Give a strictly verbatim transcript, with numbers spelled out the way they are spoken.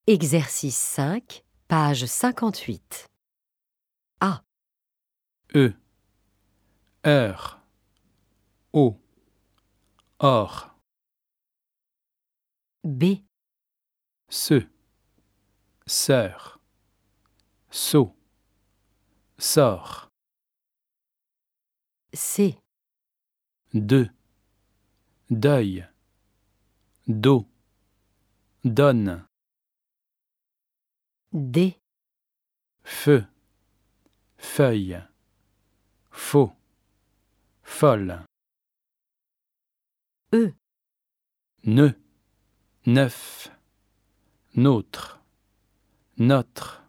Exercice cinq, page cinquante-huit. A. E, heure, eau, or, B. se, sœur, seau, sort, C. de, deuil, dos, donne, D. feu, feuille, faux, folle, E. ne, neuf, nôtre, notre,